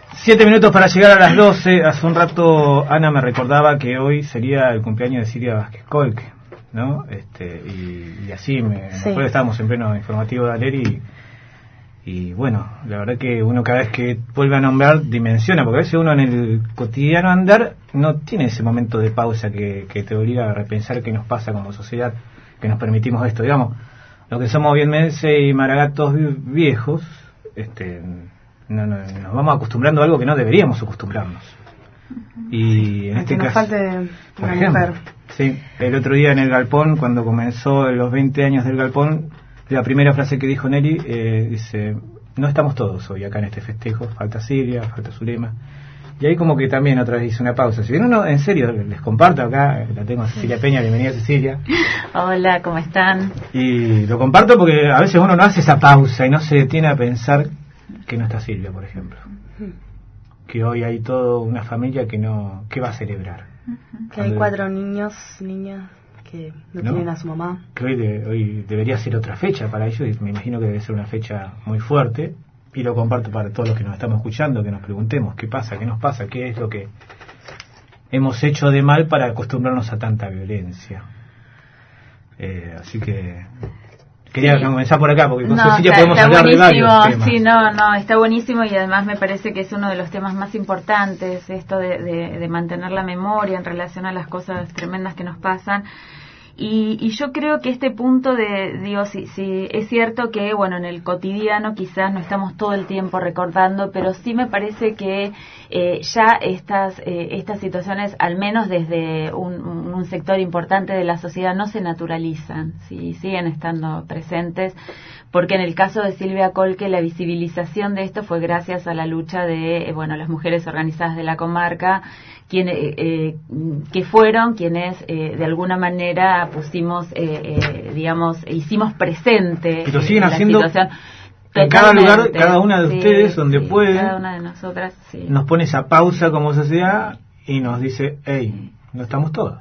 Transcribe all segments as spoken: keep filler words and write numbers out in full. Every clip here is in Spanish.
Siete minutos para llegar a las doce. Hace un rato Ana me recordaba que hoy sería el cumpleaños de Silvia Vázquez Colque, ¿no? Este, y, y así me, Sí. me estábamos en pleno informativo de Aleri y, y bueno, la verdad que uno cada vez que vuelve a nombrar dimensiona, porque a veces uno en el cotidiano andar no tiene ese momento de pausa que, que te obliga a repensar qué nos pasa como sociedad, que nos permitimos esto, digamos, los que somos bienmense y maragatos viejos, este No, no, nos vamos acostumbrando a algo que no deberíamos acostumbrarnos. Y en este que nos caso, falte por una ejemplo, mujer. sí, el otro día en el Galpón, cuando comenzó los veinte años del Galpón, la primera frase que dijo Nelly, eh, dice, no estamos todos hoy acá en este festejo, falta Silvia, falta Zulema. Y ahí como que también otra vez hice una pausa. Si bien uno, en serio, les comparto acá, la tengo a Cecilia Peña, bienvenida Cecilia. Hola, ¿cómo están? Y lo comparto porque a veces uno no hace esa pausa y no se detiene a pensar que no está Silvia, por ejemplo, que hoy hay toda una familia que no, que va a celebrar, Que hay cuatro niños, niñas que no, ¿no? tienen a su mamá. Que hoy, de, hoy debería ser otra fecha para ellos y me imagino que debe ser una fecha muy fuerte, y lo comparto para todos los que nos estamos escuchando, que nos preguntemos qué pasa, qué nos pasa, qué es lo que hemos hecho de mal para acostumbrarnos a tanta violencia. Eh, así que quería sí. comenzar por acá, porque con no, Cecilia está, podemos está hablar buenísimo. de varios temas. Sí, no, no, está buenísimo y además me parece que es uno de los temas más importantes, esto de, de, de mantener la memoria en relación a las cosas tremendas que nos pasan. Y, y yo creo que este punto de, digo, sí, sí, es cierto que, bueno, en el cotidiano quizás no estamos todo el tiempo recordando, pero sí me parece que eh, ya estas eh, estas situaciones, al menos desde un, un sector importante de la sociedad, no se naturalizan, sí, siguen estando presentes, porque en el caso de Silvia Colque la visibilización de esto fue gracias a la lucha de, eh, bueno, las mujeres organizadas de la comarca, quienes, eh, que fueron quienes eh, de alguna manera pusimos, eh, eh, digamos, hicimos presente y lo siguen eh, haciendo la situación. En cada lugar, cada una de sí, ustedes donde sí, puede, cada una de nosotras, sí. Nos pone esa pausa como sociedad y nos dice, hey, no estamos todos.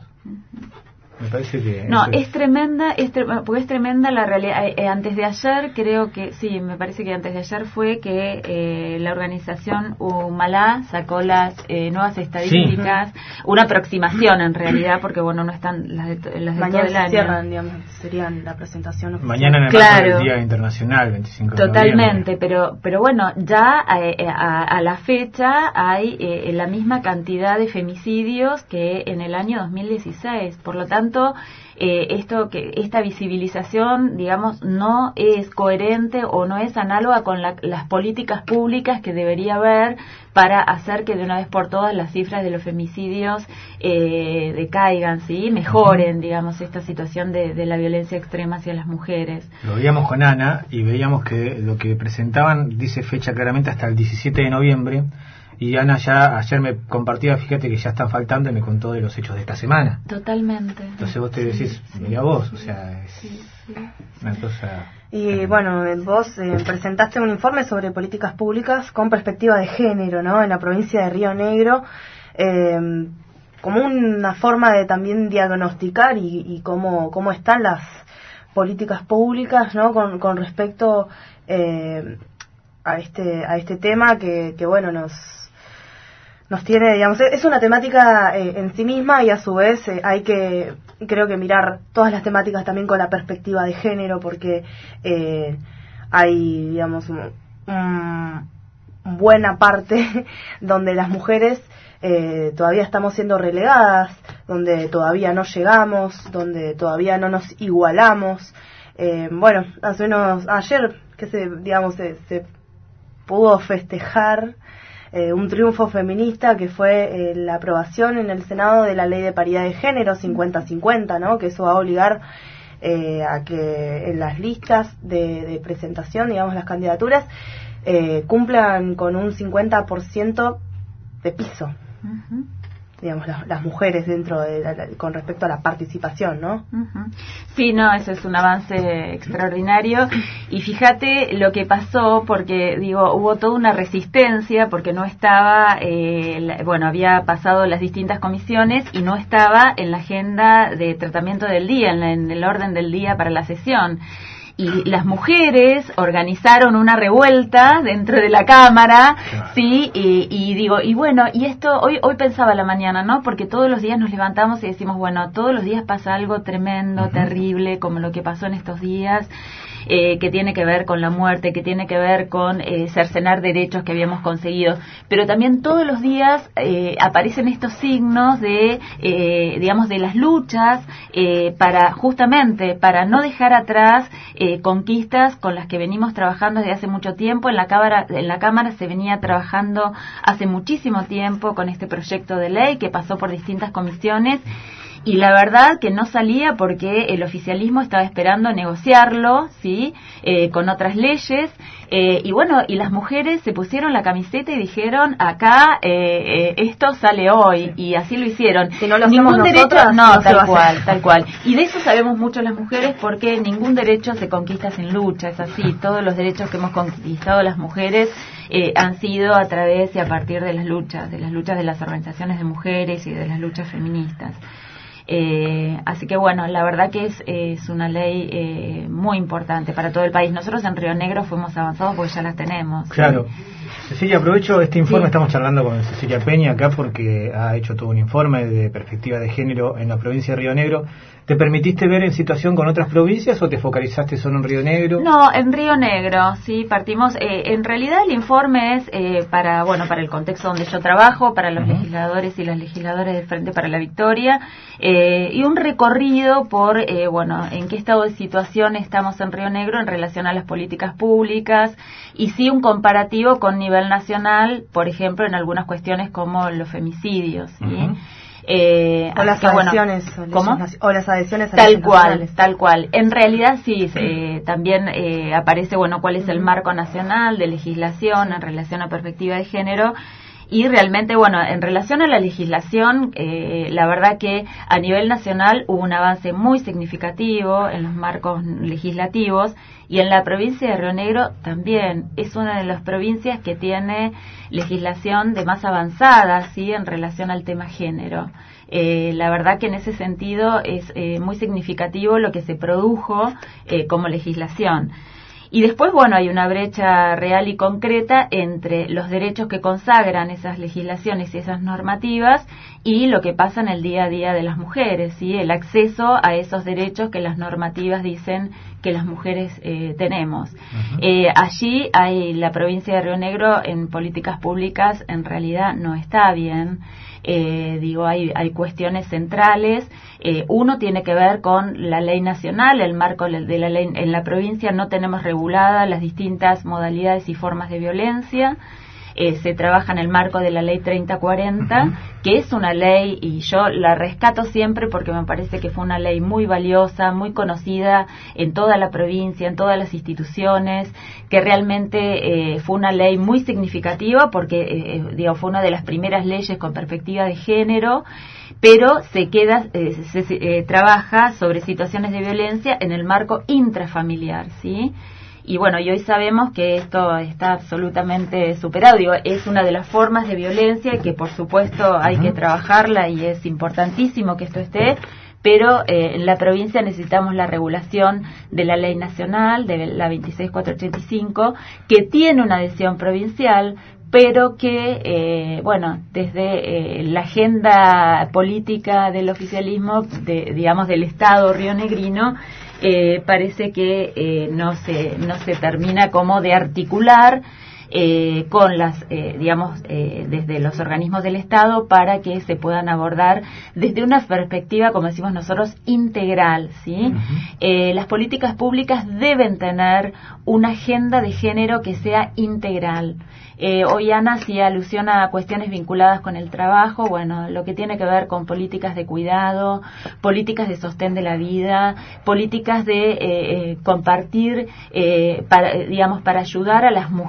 Me parece que no es... es tremenda es tre porque es tremenda la realidad. Eh, eh, antes de ayer creo que sí me parece que antes de ayer fue que eh, la organización Humalá sacó las eh, nuevas estadísticas, sí. Una aproximación en realidad, porque bueno, no están las de, las de mañana todo el año. Cierran, digamos, serían la presentación oficial. Mañana en el claro. marco del Día Internacional, veinticinco de Totalmente, noviembre. pero pero bueno, ya eh, a, a la fecha hay eh, la misma cantidad de femicidios que en el año dos mil dieciséis, por lo tanto Eh, esto que esta visibilización, digamos, no es coherente o no es análoga con la, las políticas públicas que debería haber para hacer que de una vez por todas las cifras de los femicidios eh, decaigan, sí, mejoren, digamos, esta situación de, de la violencia extrema hacia las mujeres. Lo veíamos con Ana y veíamos que lo que presentaban dice fecha claramente hasta el diecisiete de noviembre. Y Ana ya ayer me compartía, fíjate que ya está faltando y me contó de los hechos de esta semana. Totalmente. Entonces vos te decís, sí, mira vos, o sea, es sí, sí. una cosa... Y bueno, vos eh, presentaste un informe sobre políticas públicas con perspectiva de género, ¿no? En la provincia de Río Negro, eh, como una forma de también diagnosticar y, y cómo, cómo están las políticas públicas, ¿no? Con, con respecto eh, a este a este tema que, que bueno, nos... nos tiene, digamos, es una temática eh, en sí misma y a su vez eh, hay que, creo que mirar todas las temáticas también con la perspectiva de género, porque eh, hay, digamos, un, un buena parte donde las mujeres eh, todavía estamos siendo relegadas, donde todavía no llegamos, donde todavía no nos igualamos. Eh, bueno, hace unos, ayer, que se, digamos, se, se pudo festejar Eh, un triunfo feminista que fue eh, la aprobación en el Senado de la Ley de Paridad de Género cincuenta cincuenta, ¿no? Que eso va a obligar eh, a que en las listas de, de presentación, digamos, las candidaturas eh, cumplan con un cincuenta por ciento de piso. Uh-huh. Digamos, las, las mujeres dentro de la, la, con respecto a la participación, ¿no? Uh-huh. Sí, no, eso es un avance extraordinario. Y fíjate lo que pasó, porque, digo, hubo toda una resistencia, porque no estaba, eh, la, bueno, había pasado las distintas comisiones y no estaba en la agenda de tratamiento del día, en, la, en el orden del día para la sesión. y las mujeres organizaron una revuelta dentro de la Cámara, claro. sí, y, y digo, y bueno, y esto, hoy hoy pensaba a la mañana, ¿no? Porque todos los días nos levantamos y decimos, bueno, todos los días pasa algo tremendo, uh-huh. terrible, como lo que pasó en estos días, eh, que tiene que ver con la muerte, que tiene que ver con eh, cercenar derechos que habíamos conseguido, pero también todos los días eh, aparecen estos signos de, eh, digamos, de las luchas eh, para, justamente, para no dejar atrás eh, conquistas con las que venimos trabajando desde hace mucho tiempo. En la Cámara, en la Cámara se venía trabajando hace muchísimo tiempo con este proyecto de ley que pasó por distintas comisiones. Y la verdad que no salía porque el oficialismo estaba esperando negociarlo, ¿sí? Eh, con otras leyes. Eh, y bueno, y las mujeres se pusieron la camiseta y dijeron, acá eh, eh, esto sale hoy. Y así lo hicieron. Si no lo ningún hacemos derecho, nosotras, no, no tal cual, tal cual. Y de eso sabemos mucho las mujeres porque ningún derecho se conquista sin lucha, es así. Todos los derechos que hemos conquistado las mujeres eh, han sido a través y a partir de las luchas, de las luchas de las organizaciones de mujeres y de las luchas feministas. Eh, así que bueno, la verdad que es, es una ley eh, muy importante para todo el país. Nosotros en Río Negro fuimos avanzados porque ya las tenemos. Claro. Cecilia, aprovecho este informe, sí. Estamos charlando con Cecilia Peña acá porque ha hecho todo un informe de perspectiva de género en la provincia de Río Negro. ¿Te permitiste ver en situación con otras provincias o te focalizaste solo en Río Negro? No, en Río Negro, sí, partimos. Eh, en realidad el informe es eh, para, bueno, para el contexto donde yo trabajo, para los uh-huh. legisladores y las legisladoras del Frente para la Victoria, eh, y un recorrido por, eh, bueno, en qué estado de situación estamos en Río Negro en relación a las políticas públicas, y sí un comparativo con nivel nacional, por ejemplo, en algunas cuestiones como los femicidios, ¿sí? Uh-huh. Eh, o, las que, adhesiones, bueno, ¿cómo? o las adhesiones a tal cual, tal cual. En realidad sí, eh, también eh, aparece, bueno, cuál es el marco nacional de legislación en relación a perspectiva de género. Y realmente, bueno, en relación a la legislación, eh, la verdad que a nivel nacional hubo un avance muy significativo en los marcos legislativos, y en la provincia de Río Negro también es una de las provincias que tiene legislación de más avanzada, ¿sí?, en relación al tema género. Eh, la verdad que en ese sentido es eh, muy significativo lo que se produjo eh, como legislación. Y después, bueno, hay una brecha real y concreta entre los derechos que consagran esas legislaciones y esas normativas y lo que pasa en el día a día de las mujeres, ¿sí? El acceso a esos derechos que las normativas dicen que las mujeres eh, tenemos. Uh-huh. Eh, allí hay la provincia de Río Negro en políticas públicas en realidad no está bien. Eh, digo, hay, hay cuestiones centrales. Eh, uno tiene que ver con la ley nacional, el marco de la ley. En la provincia no tenemos reguladas las distintas modalidades y formas de violencia. Eh, se trabaja en el marco de la ley treinta cuarenta, uh-huh. que es una ley, y yo la rescato siempre porque me parece que fue una ley muy valiosa, muy conocida en toda la provincia, en todas las instituciones, que realmente eh, fue una ley muy significativa porque eh, digo, fue una de las primeras leyes con perspectiva de género, pero se queda, eh, se, se eh, trabaja sobre situaciones de violencia en el marco intrafamiliar, ¿sí? Y bueno, y hoy sabemos que esto está absolutamente superado. Digo, es una de las formas de violencia y que por supuesto hay que trabajarla y es importantísimo que esto esté, pero eh, en la provincia necesitamos la regulación de la ley nacional, de la veintiséis mil cuatrocientos ochenta y cinco, que tiene una adhesión provincial, pero que, eh, bueno, desde eh, la agenda política del oficialismo, de, digamos, del Estado rionegrino, Eh, parece que eh, no se no se termina como de articular eh, con las eh, digamos eh, desde los organismos del Estado para que se puedan abordar desde una perspectiva, como decimos nosotros, integral, ¿sí? Uh-huh. Eh, las políticas públicas deben tener una agenda de género que sea integral. Eh, hoy Ana hacía alusión a cuestiones vinculadas con el trabajo, bueno, lo que tiene que ver con políticas de cuidado, políticas de sostén de la vida, políticas de eh, eh, compartir, eh, para, digamos, para ayudar a las mujeres o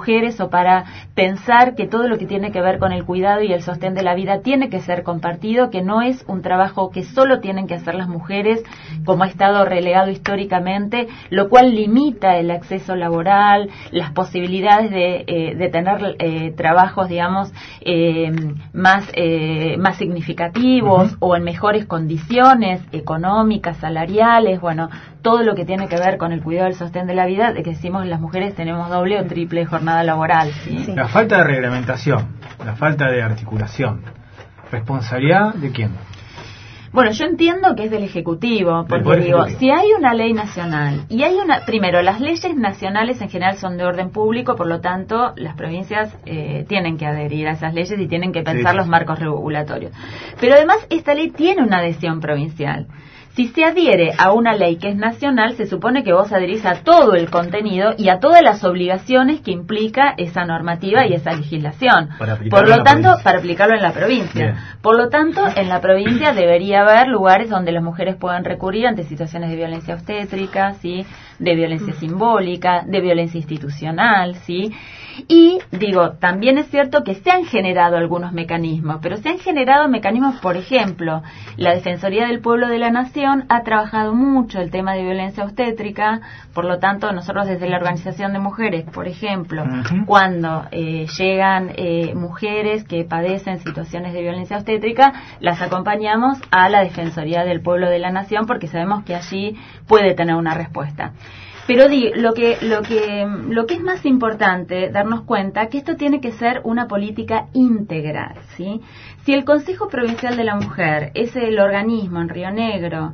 para pensar que todo lo que tiene que ver con el cuidado y el sostén de la vida tiene que ser compartido, que no es un trabajo que solo tienen que hacer las mujeres, como ha estado relegado históricamente, lo cual limita el acceso laboral, las posibilidades de, eh, de tener eh, trabajos, digamos, eh, más, eh, más significativos, uh-huh, o en mejores condiciones económicas, salariales, bueno, todo lo que tiene que ver con el cuidado del sostén de la vida, de que decimos las mujeres tenemos doble o triple jornada laboral. ¿Sí? Sí. La falta de reglamentación, la falta de articulación, ¿responsabilidad de quién? Bueno, yo entiendo que es del Ejecutivo, porque digo, ejecutivo. Si hay una ley nacional, y hay una, primero, las leyes nacionales en general son de orden público, por lo tanto, las provincias eh, tienen que adherir a esas leyes y tienen que pensar sí, sí. los marcos regulatorios. Pero además, esta ley tiene una adhesión provincial. Si se adhiere a una ley que es nacional, se supone que vos adherís a todo el contenido y a todas las obligaciones que implica esa normativa y esa legislación. Por lo tanto, para aplicarlo en la provincia. Bien. Por lo tanto, en la provincia debería haber lugares donde las mujeres puedan recurrir ante situaciones de violencia obstétrica, ¿sí? De violencia simbólica, de violencia institucional, ¿sí? Y, digo, también es cierto que se han generado algunos mecanismos, pero se han generado mecanismos, por ejemplo, la Defensoría del Pueblo de la Nación ha trabajado mucho el tema de violencia obstétrica, por lo tanto, nosotros desde la Organización de Mujeres, por ejemplo, uh-huh. cuando eh, llegan eh, mujeres que padecen situaciones de violencia obstétrica, las acompañamos a la Defensoría del Pueblo de la Nación porque sabemos que allí puede tener una respuesta. Pero di, lo que lo que lo que es más importante darnos cuenta que esto tiene que ser una política integral, ¿sí? Si el Consejo Provincial de la Mujer es el organismo en Río Negro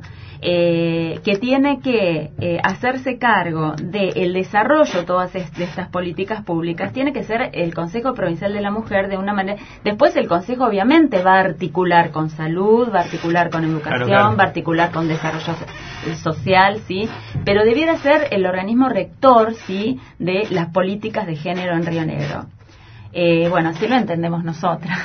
eh, que tiene que eh, hacerse cargo del desarrollo de todas est- de estas políticas públicas, tiene que ser el Consejo Provincial de la Mujer de una manera. Después el Consejo obviamente va a articular con salud, va a articular con educación, claro, claro. va a articular con desarrollo social, sí, pero debiera ser el organismo rector, sí, de las políticas de género en Río Negro. Eh, bueno, así lo entendemos nosotras.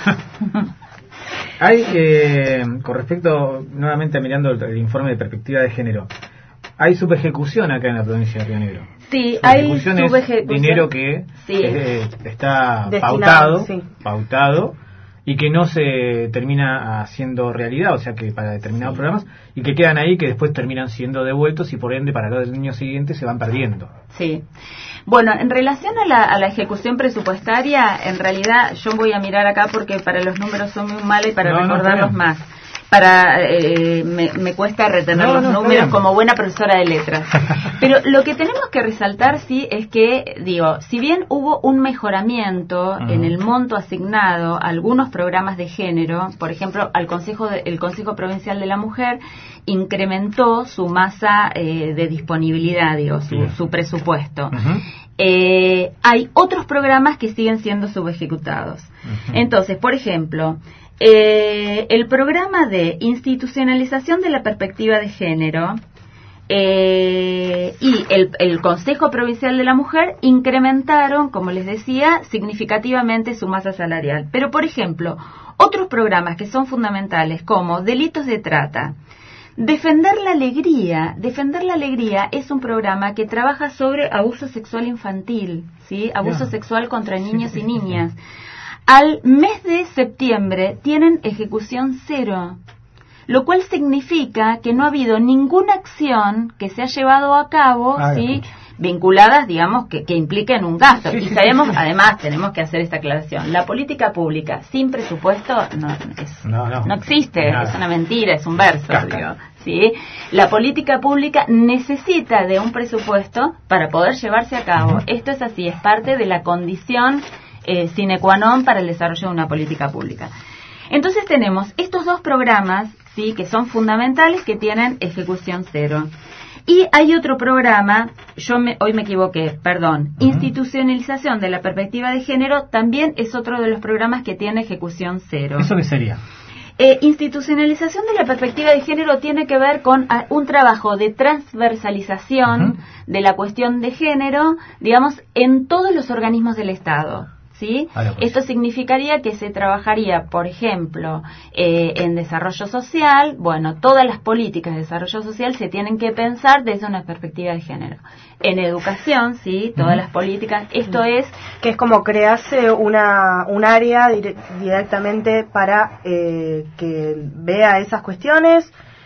Hay, eh, con respecto, nuevamente mirando el, el informe de perspectiva de género, hay subejecución acá en la provincia de Río Negro. Sí, hay subejecución. Dinero que sí. eh, está Destinado, pautado, sí. pautado, y que no se termina haciendo realidad, o sea que para determinados sí. programas, y que quedan ahí, que después terminan siendo devueltos y por ende para los años siguientes se van perdiendo. Sí. Bueno, en relación a la, a la ejecución presupuestaria, en realidad yo voy a mirar acá porque para los números son muy malos y para no, recordarlos no, más. Para eh, me, me cuesta retener no, los no, números como buena profesora de letras. Pero lo que tenemos que resaltar, sí, es que, digo, si bien hubo un mejoramiento uh-huh. en el monto asignado a algunos programas de género, por ejemplo, al Consejo de, el Consejo Provincial de la Mujer incrementó su masa eh, de disponibilidad, digo, su, su presupuesto. Uh-huh. Eh, hay otros programas que siguen siendo subejecutados. Uh-huh. Entonces, por ejemplo, Eh, el programa de institucionalización de la perspectiva de género eh, y el, el Consejo Provincial de la Mujer incrementaron, como les decía, significativamente su masa salarial. Pero, por ejemplo, otros programas que son fundamentales, como delitos de trata, Defender la Alegría. Defender la Alegría es un programa que trabaja sobre abuso sexual infantil, ¿sí? Abuso yeah. sexual contra niños sí, sí, y niñas. Sí, sí. Al mes de septiembre tienen ejecución cero, lo cual significa que no ha habido ninguna acción que se ha llevado a cabo, ah, ¿sí? vinculadas, digamos, que, que impliquen un gasto. Sí, y sabemos, sí, sí. además, tenemos que hacer esta aclaración. La política pública sin presupuesto no, es, no, no. no existe, Nada. es una mentira, es un verso, digo, ¿sí? La política pública necesita de un presupuesto para poder llevarse a cabo. Uh-huh. Esto es así, es parte de la condición Eh, sine qua non para el desarrollo de una política pública. Entonces tenemos estos dos programas, sí, que son fundamentales, que tienen ejecución cero. Y hay otro programa, yo me, hoy me equivoqué, perdón, uh-huh. institucionalización de la perspectiva de género, también es otro de los programas que tiene ejecución cero. ¿Eso qué sería? Eh, institucionalización de la perspectiva de género tiene que ver con a, un trabajo de transversalización uh-huh. de la cuestión de género, digamos, en todos los organismos del Estado. ¿sí? Pues. Esto significaría que se trabajaría, por ejemplo, eh, en desarrollo social. Bueno, todas las políticas de desarrollo social se tienen que pensar desde una perspectiva de género. En educación, sí, todas uh-huh. las políticas. Esto uh-huh. es que es como crearse una un área dire- directamente para eh, que vea esas cuestiones.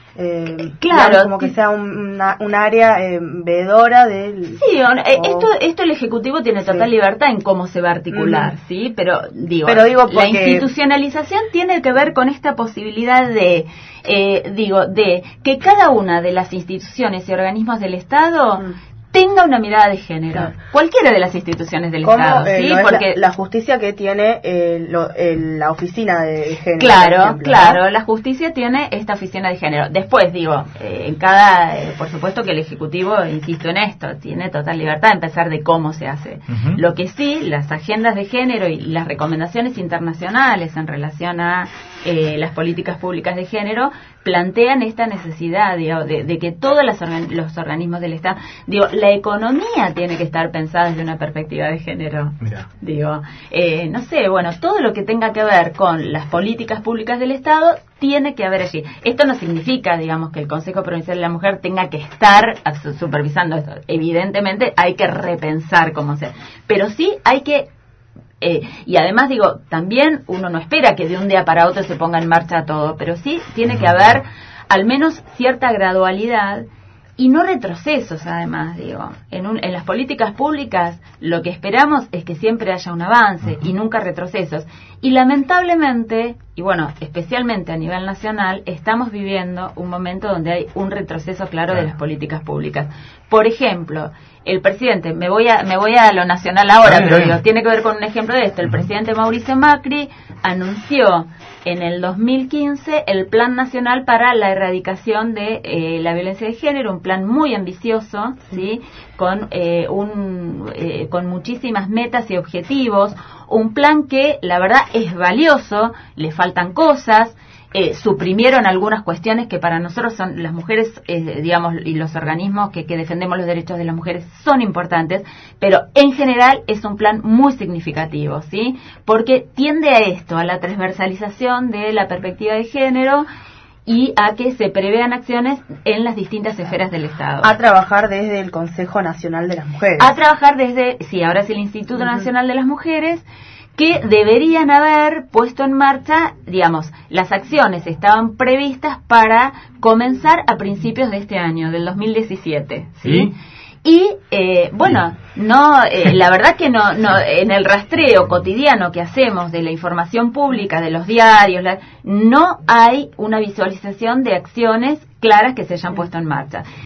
Eh, claro, digamos, como que sea un, una, un área eh, veedora del... Sí, o, esto esto el Ejecutivo tiene total sí. libertad en cómo se va a articular, mm. ¿sí? Pero digo, Pero digo porque... la institucionalización tiene que ver con esta posibilidad de, eh, digo, de que cada una de las instituciones y organismos del Estado... Mm. tenga una mirada de género, claro. cualquiera de las instituciones del Como, Estado, eh, ¿sí? No Porque la, la justicia que tiene eh, lo, el, la oficina de género. Claro, ejemplo, claro, ¿no? La justicia tiene esta oficina de género. Después, digo, eh, en cada, eh, por supuesto que el Ejecutivo, insisto en esto, tiene total libertad de empezar de cómo se hace. Uh-huh. Lo que sí, las agendas de género y las recomendaciones internacionales en relación a eh, las políticas públicas de género plantean esta necesidad, digo, de, de que todos los, organ- los organismos del Estado, digo, la economía tiene que estar pensada desde una perspectiva de género. Mirá. Digo, eh, no sé, bueno, todo lo que tenga que ver con las políticas públicas del Estado tiene que haber allí. Esto no significa, digamos, que el Consejo Provincial de la Mujer tenga que estar supervisando esto. Evidentemente hay que repensar cómo se, pero sí hay que Eh, y además digo, también uno no espera que de un día para otro se ponga en marcha todo, pero sí tiene que haber al menos cierta gradualidad y no retrocesos. Además, digo, en, un, en las políticas públicas lo que esperamos es que siempre haya un avance uh-huh. y nunca retrocesos. Y lamentablemente, y bueno, especialmente a nivel nacional, estamos viviendo un momento donde hay un retroceso claro de las políticas públicas. Por ejemplo, el presidente, me voy a me voy a lo nacional ahora, pero digo, tiene que ver con un ejemplo de esto. El presidente Mauricio Macri anunció en el dos mil quince el Plan Nacional para la Erradicación de eh, la Violencia de Género, un plan muy ambicioso, sí, con eh, un eh, con muchísimas metas y objetivos, un plan que la verdad es valioso, le faltan cosas. Eh, suprimieron algunas cuestiones que para nosotros son las mujeres, eh, digamos, y los organismos que, que defendemos los derechos de las mujeres son importantes, pero en general es un plan muy significativo, ¿sí? Porque tiende a esto, a la transversalización de la perspectiva de género y a que se prevean acciones en las distintas esferas del Estado. A trabajar desde el Consejo Nacional de las Mujeres. A trabajar desde, sí, ahora es el Instituto uh-huh. Nacional de las Mujeres, que deberían haber puesto en marcha, digamos, las acciones estaban previstas para comenzar a principios de este año, del dos mil diecisiete, ¿sí? ¿Sí? Y, eh, bueno, no, eh, la verdad que no, no, en el rastreo cotidiano que hacemos de la información pública, de los diarios, la, no hay una visualización de acciones claras que se hayan puesto en marcha.